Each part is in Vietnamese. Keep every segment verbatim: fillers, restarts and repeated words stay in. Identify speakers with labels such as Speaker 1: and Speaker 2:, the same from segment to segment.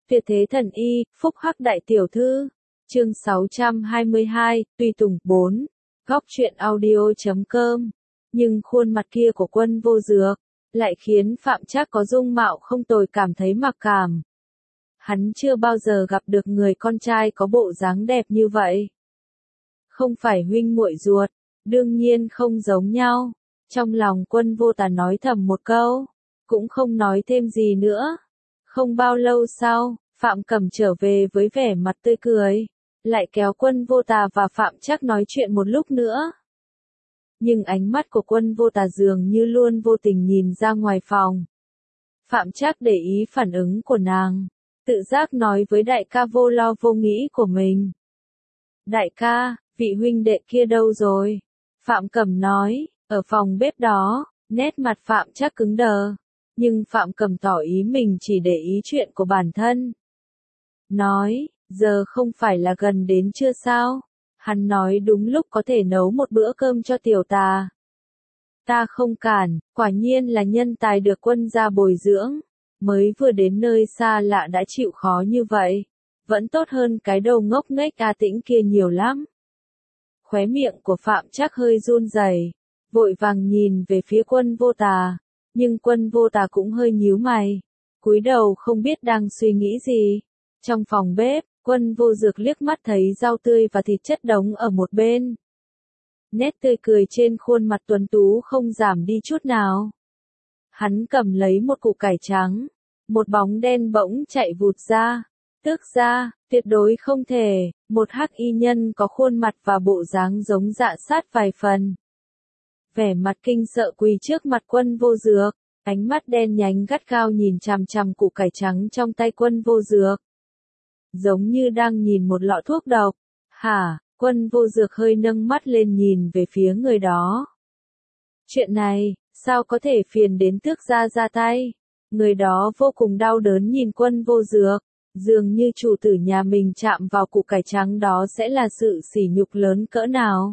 Speaker 1: Tuyệt thế thần y, phúc hắc đại tiểu thư. Chương sáu trăm hai mươi hai, Tùy Tùng bốn. Góc truyện audio chấm com. Nhưng khuôn mặt kia của Quân Vô Dược lại khiến Phạm Trác có dung mạo không tồi cảm thấy mặc cảm. Hắn chưa bao giờ gặp được người con trai có bộ dáng đẹp như vậy. Không phải huynh muội ruột, đương nhiên không giống nhau. Trong lòng Quân Vô Tà nói thầm một câu, cũng không nói thêm gì nữa. Không bao lâu sau, Phạm Cẩm trở về với vẻ mặt tươi cười, lại kéo Quân Vô Tà và Phạm Trác nói chuyện một lúc nữa. Nhưng ánh mắt của Quân Vô Tà dường như luôn vô tình nhìn ra ngoài phòng. Phạm Trác để ý phản ứng của nàng, tự giác nói với đại ca vô lo vô nghĩ của mình. Đại ca, vị huynh đệ kia đâu rồi? Phạm Cẩm nói, ở phòng bếp đó. Nét mặt Phạm Trác cứng đờ, nhưng Phạm Cẩm tỏ ý mình chỉ để ý chuyện của bản thân. Nói, giờ không phải là gần đến trưa sao? Hắn nói đúng lúc có thể nấu một bữa cơm cho tiểu Tà. Ta không cản, quả nhiên là nhân tài được quân gia bồi dưỡng. Mới vừa đến nơi xa lạ đã chịu khó như vậy. Vẫn tốt hơn cái đầu ngốc nghếch A Tĩnh kia nhiều lắm. Khóe miệng của Phạm Trác hơi run rẩy, vội vàng nhìn về phía Quân Vô Tà. Nhưng Quân Vô Tà cũng hơi nhíu mày, cúi đầu không biết đang suy nghĩ gì. Trong phòng bếp, Quân Vô Dược liếc mắt thấy rau tươi và thịt chất đống ở một bên. Nét tươi cười trên khuôn mặt tuấn tú không giảm đi chút nào. Hắn cầm lấy một củ cải trắng, một bóng đen bỗng chạy vụt ra. Tước ra, tuyệt đối không thể, một hắc y nhân có khuôn mặt và bộ dáng giống Dạ Sát vài phần. Vẻ mặt kinh sợ quỳ trước mặt Quân Vô Dược, ánh mắt đen nhánh gắt gao nhìn chằm chằm củ cải trắng trong tay Quân Vô Dược. Giống như đang nhìn một lọ thuốc độc. Hả? Quân Vô Dược hơi nâng mắt lên nhìn về phía người đó. Chuyện này, sao có thể phiền đến tước gia ra tay? Người đó vô cùng đau đớn nhìn Quân Vô Dược, dường như chủ tử nhà mình chạm vào củ cải trắng đó sẽ là sự sỉ nhục lớn cỡ nào.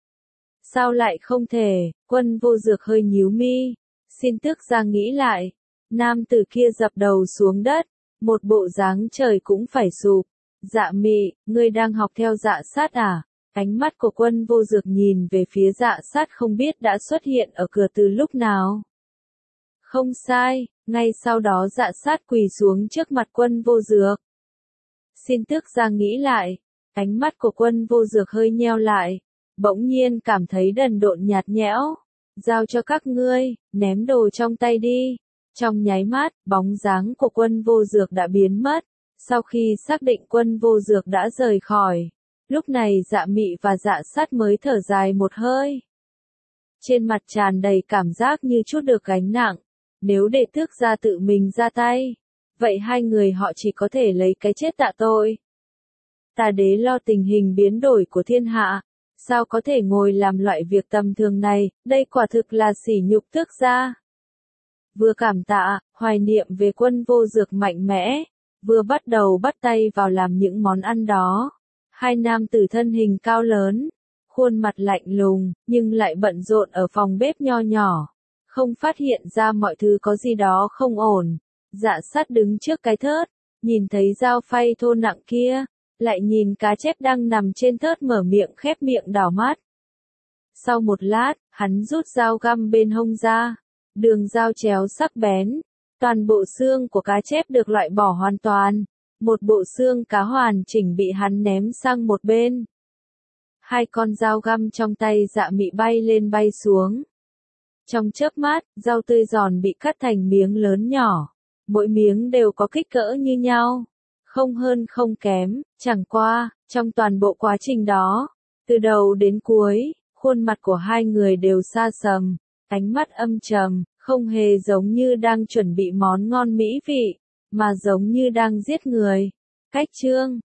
Speaker 1: Sao lại không thể? Quân Vô Dược hơi nhíu mi, xin tước gia nghĩ lại. Nam tử kia dập đầu xuống đất, một bộ dáng trời cũng phải sụp. Dạ Mị, ngươi đang học theo Dạ Sát à? Ánh mắt của Quân Vô Dược nhìn về phía Dạ Sát không biết đã xuất hiện ở cửa từ lúc nào. Không sai, ngay sau đó Dạ Sát quỳ xuống trước mặt Quân Vô Dược. Xin tước gia nghĩ lại. Ánh mắt của Quân Vô Dược hơi nheo lại, bỗng nhiên cảm thấy đần độn nhạt nhẽo. Giao cho các ngươi, ném đồ trong tay đi. Trong nháy mắt, bóng dáng của Quân Vô Dược đã biến mất. Sau khi xác định Quân Vô Dược đã rời khỏi, lúc này Dạ Mị và Dạ Sát mới thở dài một hơi. Trên mặt tràn đầy cảm giác như chút được gánh nặng. Nếu để tước gia tự mình ra tay, vậy hai người họ chỉ có thể lấy cái chết tạ tội. Tà đế lo tình hình biến đổi của thiên hạ, sao có thể ngồi làm loại việc tầm thường này, đây quả thực là sỉ nhục tước gia. Vừa cảm tạ, hoài niệm về Quân Vô Dược mạnh mẽ, vừa bắt đầu bắt tay vào làm những món ăn đó. Hai nam tử thân hình cao lớn, khuôn mặt lạnh lùng, nhưng lại bận rộn ở phòng bếp nho nhỏ, không phát hiện ra mọi thứ có gì đó không ổn. Dạ Sát đứng trước cái thớt, nhìn thấy dao phay thô nặng kia, lại nhìn cá chép đang nằm trên thớt mở miệng khép miệng đảo mắt. Sau một lát, hắn rút dao găm bên hông ra, đường dao chéo sắc bén, toàn bộ xương của cá chép được loại bỏ hoàn toàn, một bộ xương cá hoàn chỉnh bị hắn ném sang một bên. Hai con dao găm trong tay Dạ Mị bay lên bay xuống. Trong chớp mắt, rau tươi giòn bị cắt thành miếng lớn nhỏ, mỗi miếng đều có kích cỡ như nhau, không hơn không kém, chẳng qua, trong toàn bộ quá trình đó, từ đầu đến cuối, khuôn mặt của hai người đều xa sầm, ánh mắt âm trầm, không hề giống như đang chuẩn bị món ngon mỹ vị, mà giống như đang giết người. Cách chương